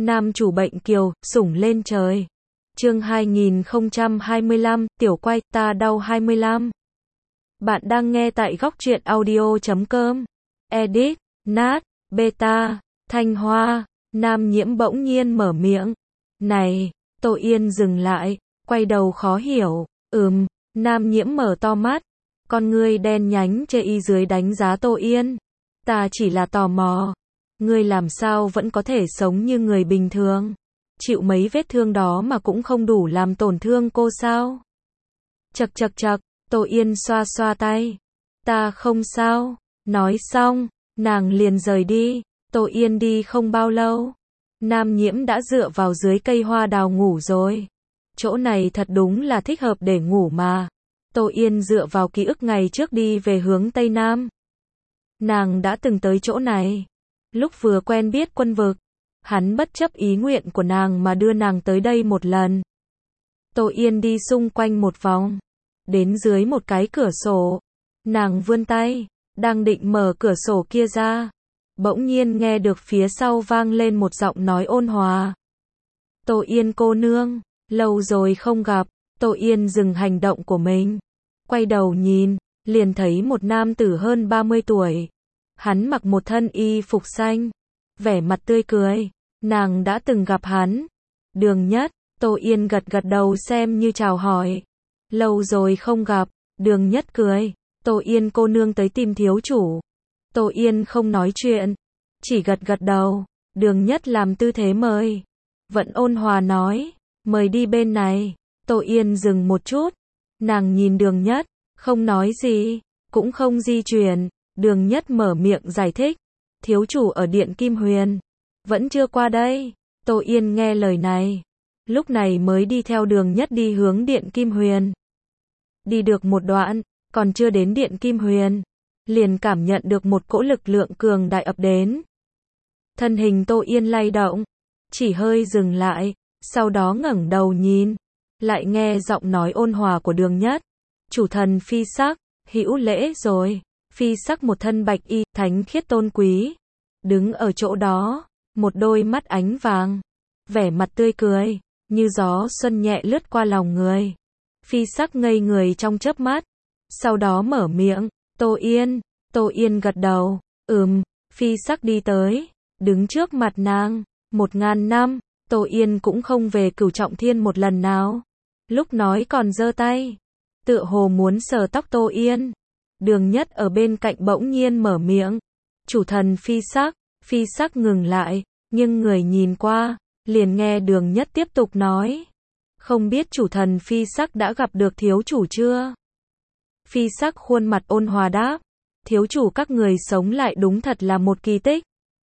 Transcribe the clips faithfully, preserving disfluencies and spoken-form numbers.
Nam chủ bệnh kiều, sủng lên trời. Chương hai nghìn không trăm hai mươi lăm, tiểu quay, ta đau hai mươi lăm. Bạn đang nghe tại góc truyện audio chấm com. Edit, Nat, Beta, Thanh Hoa. Nam Nhiễm bỗng nhiên mở miệng. Này, Tô Yên dừng lại, quay đầu khó hiểu. Ừm, Nam Nhiễm mở to mắt. Con ngươi đen nhánh chê y dưới đánh giá Tô Yên. Ta chỉ là tò mò. Ngươi làm sao vẫn có thể sống như người bình thường? Chịu mấy vết thương đó mà cũng không đủ làm tổn thương cô sao? Chậc chậc chậc, Tô Yên xoa xoa tay. Ta không sao. Nói xong, nàng liền rời đi. Tô Yên đi không bao lâu. Nam Nhiễm đã dựa vào dưới cây hoa đào ngủ rồi. Chỗ này thật đúng là thích hợp để ngủ mà. Tô Yên dựa vào ký ức ngày trước đi về hướng Tây Nam. Nàng đã từng tới chỗ này. Lúc vừa quen biết Quân Vực, hắn bất chấp ý nguyện của nàng mà đưa nàng tới đây một lần. Tô Yên đi xung quanh một vòng, đến dưới một cái cửa sổ. Nàng vươn tay, đang định mở cửa sổ kia ra. Bỗng nhiên nghe được phía sau vang lên một giọng nói ôn hòa. Tô Yên cô nương, lâu rồi không gặp. Tô Yên dừng hành động của mình, quay đầu nhìn, liền thấy một nam tử hơn ba mươi tuổi. Hắn mặc một thân y phục xanh, vẻ mặt tươi cười. Nàng đã từng gặp hắn. Đường Nhất. Tô Yên gật gật đầu xem như chào hỏi. Lâu rồi không gặp. Đường Nhất cười. Tô Yên cô nương tới tìm thiếu chủ. Tô Yên không nói chuyện, chỉ gật gật đầu. Đường Nhất làm tư thế mời. Vẫn ôn hòa nói, mời đi bên này. Tô Yên dừng một chút. Nàng nhìn Đường Nhất, không nói gì, cũng không di chuyển. Đường Nhất mở miệng giải thích. Thiếu chủ ở Điện Kim Huyền, vẫn chưa qua đây. Tô Yên nghe lời này, lúc này mới đi theo Đường Nhất đi hướng Điện Kim Huyền. Đi được một đoạn, còn chưa đến Điện Kim Huyền, liền cảm nhận được một cỗ lực lượng cường đại ập đến. Thân hình Tô Yên lay động, chỉ hơi dừng lại, sau đó ngẩng đầu nhìn, lại nghe giọng nói ôn hòa của Đường Nhất. Chủ thần Phi Sắc, hữu lễ rồi. Phi Sắc một thân bạch y, thánh khiết tôn quý, đứng ở chỗ đó, một đôi mắt ánh vàng, vẻ mặt tươi cười, như gió xuân nhẹ lướt qua lòng người. Phi Sắc ngây người trong chớp mắt, sau đó mở miệng, Tô Yên. Tô Yên gật đầu, ừm. Phi Sắc đi tới, đứng trước mặt nàng. Một ngàn năm, Tô Yên cũng không về Cửu Trọng Thiên một lần nào. Lúc nói còn giơ tay, tựa hồ muốn sờ tóc Tô Yên. Đường Nhất ở bên cạnh bỗng nhiên mở miệng. Chủ thần Phi Sắc. Phi Sắc ngừng lại, nhưng người nhìn qua, liền nghe Đường Nhất tiếp tục nói. Không biết chủ thần Phi Sắc đã gặp được thiếu chủ chưa? Phi Sắc khuôn mặt ôn hòa đáp. Thiếu chủ các người sống lại đúng thật là một kỳ tích.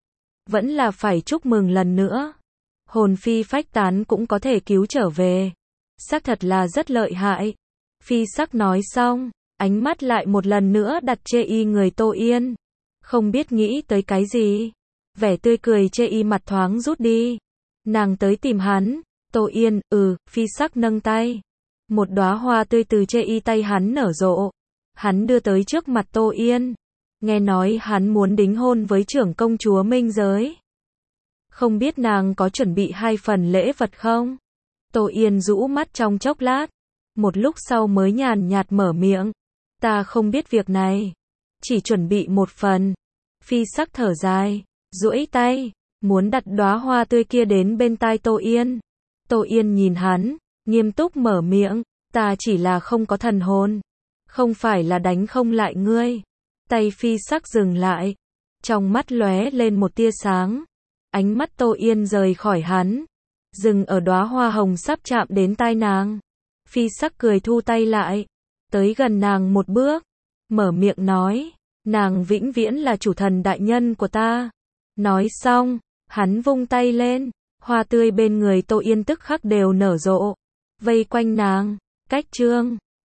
Vẫn là phải chúc mừng lần nữa. Hồn phi phách tán cũng có thể cứu trở về. Xác thật là rất lợi hại. Phi Sắc nói xong, ánh mắt lại một lần nữa đặt chê y người Tô Yên. Không biết nghĩ tới cái gì. Vẻ tươi cười chê y mặt thoáng rút đi. Nàng tới tìm hắn. Tô Yên, ừ. Phi Sắc nâng tay. Một đóa hoa tươi từ chê y tay hắn nở rộ. Hắn đưa tới trước mặt Tô Yên. Nghe nói hắn muốn đính hôn với trưởng công chúa Minh Giới. Không biết nàng có chuẩn bị hai phần lễ vật không? Tô Yên rũ mắt trong chốc lát. Một lúc sau mới nhàn nhạt mở miệng. Ta không biết việc này. Chỉ chuẩn bị một phần. Phi Sắc thở dài, duỗi tay, muốn đặt đóa hoa tươi kia đến bên tai Tô Yên. Tô Yên nhìn hắn, nghiêm túc mở miệng. Ta chỉ là không có thần hồn. Không phải là đánh không lại ngươi. Tay Phi Sắc dừng lại. Trong mắt lóe lên một tia sáng. Ánh mắt Tô Yên rời khỏi hắn, dừng ở đóa hoa hồng sắp chạm đến tai nàng. Phi Sắc cười thu tay lại, tới gần nàng một bước, mở miệng nói, nàng vĩnh viễn là chủ thần đại nhân của ta. Nói xong, hắn vung tay lên, hoa tươi bên người Tô Yên tức khắc đều nở rộ, vây quanh nàng. Cách chương